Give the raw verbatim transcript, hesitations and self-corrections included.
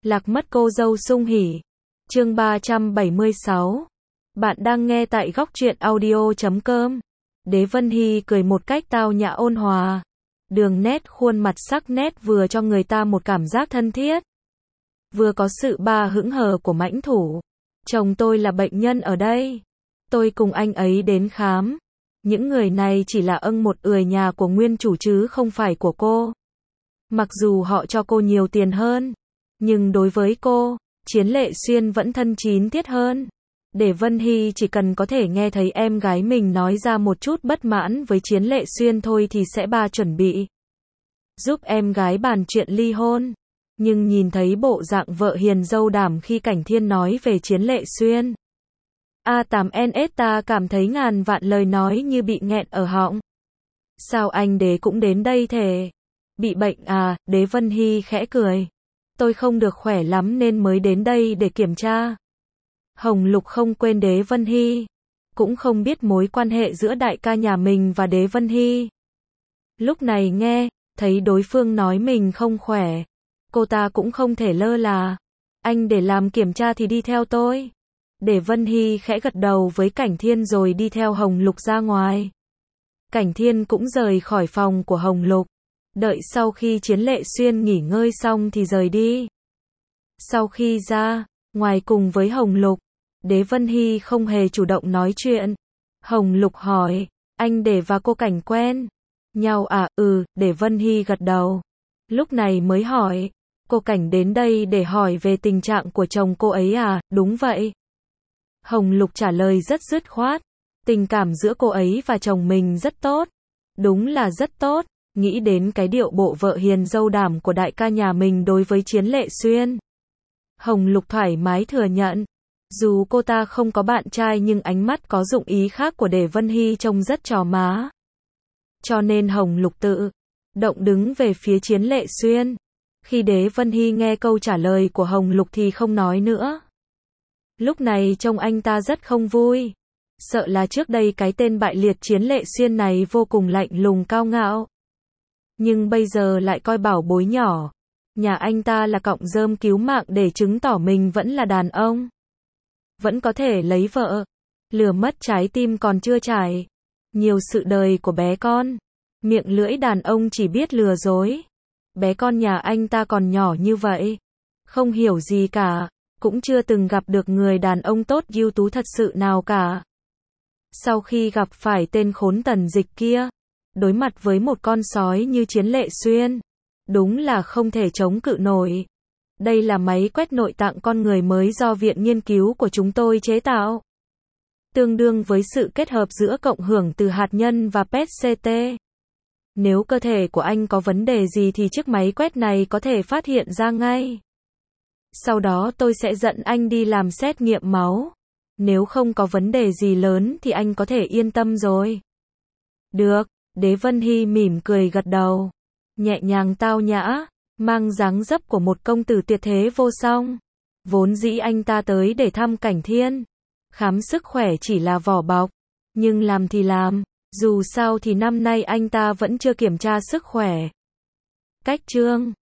Lạc mất cô dâu sung hỉ. Chương ba trăm bảy mươi sáu. Bạn đang nghe tại góc truyện audio chấm com. Đế Vân Hy cười một cách tao nhã ôn hòa. Đường nét khuôn mặt sắc nét vừa cho người ta một cảm giác thân thiết, vừa có sự ba hững hờ của mãnh thủ. Chồng tôi là bệnh nhân ở đây. Tôi cùng anh ấy đến khám. Những người này chỉ là âng một ười nhà của nguyên chủ chứ không phải của cô. Mặc dù họ cho cô nhiều tiền hơn, nhưng đối với cô, Chiến Lệ Xuyên vẫn thân chín thiết hơn. Để Vân Hy chỉ cần có thể nghe thấy em gái mình nói ra một chút bất mãn với Chiến Lệ Xuyên thôi thì sẽ ba chuẩn bị giúp em gái bàn chuyện ly hôn. Nhưng nhìn thấy bộ dạng vợ hiền dâu đảm khi Cảnh Thiên nói về Chiến Lệ Xuyên, A tám N S ta cảm thấy ngàn vạn lời nói như bị nghẹn ở họng. Sao anh Đế cũng đến đây thế? Bị bệnh à? Đế Vân Hy khẽ cười. Tôi không được khỏe lắm nên mới đến đây để kiểm tra. Hồng Lục không quên Đế Vân Hy, cũng không biết mối quan hệ giữa đại ca nhà mình và Đế Vân Hy. Lúc này nghe thấy đối phương nói mình không khỏe, cô ta cũng không thể lơ là. Anh để làm kiểm tra thì đi theo tôi. Để Vân Hy khẽ gật đầu với Cảnh Thiên rồi đi theo Hồng Lục ra ngoài. Cảnh Thiên cũng rời khỏi phòng của Hồng Lục. Đợi sau khi Chiến Lệ Xuyên nghỉ ngơi xong thì rời đi. Sau khi ra ngoài cùng với Hồng Lục, Đế Vân Hy không hề chủ động nói chuyện. Hồng Lục hỏi, anh Để và cô Cảnh quen nhau à? Ừ, Để Vân Hy gật đầu. Lúc này mới hỏi, cô Cảnh đến đây để hỏi về tình trạng của chồng cô ấy à? Đúng vậy. Hồng Lục trả lời rất dứt khoát. Tình cảm giữa cô ấy và chồng mình rất tốt. Đúng là rất tốt. Nghĩ đến cái điệu bộ vợ hiền dâu đảm của đại ca nhà mình đối với Chiến Lệ Xuyên, Hồng Lục thoải mái thừa nhận. Dù cô ta không có bạn trai nhưng ánh mắt có dụng ý khác của Đế Vân Hy trông rất chó má. Cho nên Hồng Lục tự động đứng về phía Chiến Lệ Xuyên. Khi Đế Vân Hy nghe câu trả lời của Hồng Lục thì không nói nữa. Lúc này trông anh ta rất không vui. Sợ là trước đây cái tên bại liệt Chiến Lệ Xuyên này vô cùng lạnh lùng cao ngạo, nhưng bây giờ lại coi bảo bối nhỏ nhà anh ta là cọng rơm cứu mạng để chứng tỏ mình vẫn là đàn ông, vẫn có thể lấy vợ. Lừa mất trái tim còn chưa trải nhiều sự đời của bé con, miệng lưỡi đàn ông chỉ biết lừa dối. Bé con nhà anh ta còn nhỏ như vậy, không hiểu gì cả, cũng chưa từng gặp được người đàn ông tốt ưu tú thật sự nào cả. Sau khi gặp phải tên khốn Tần Dịch kia, đối mặt với một con sói như Chiến Lệ Xuyên, đúng là không thể chống cự nổi. Đây là máy quét nội tạng con người mới do viện nghiên cứu của chúng tôi chế tạo, tương đương với sự kết hợp giữa cộng hưởng từ hạt nhân và pê e tê xê tê. Nếu cơ thể của anh có vấn đề gì thì chiếc máy quét này có thể phát hiện ra ngay. Sau đó tôi sẽ dẫn anh đi làm xét nghiệm máu. Nếu không có vấn đề gì lớn thì anh có thể yên tâm rồi. Được. Đế Vân Hy mỉm cười gật đầu, nhẹ nhàng tao nhã, mang dáng dấp của một công tử tuyệt thế vô song. Vốn dĩ anh ta tới để thăm Cảnh Thiên, khám sức khỏe chỉ là vỏ bọc, nhưng làm thì làm, dù sao thì năm nay anh ta vẫn chưa kiểm tra sức khỏe. Cách chương